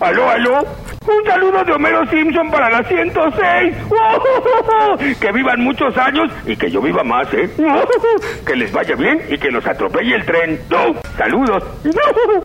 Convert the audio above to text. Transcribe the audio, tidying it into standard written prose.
Aló, aló. Un saludo de Homero Simpson para la 106. Que vivan muchos años y que yo viva más, ¿eh? Que les vaya bien y que los atropelle el tren. Saludos.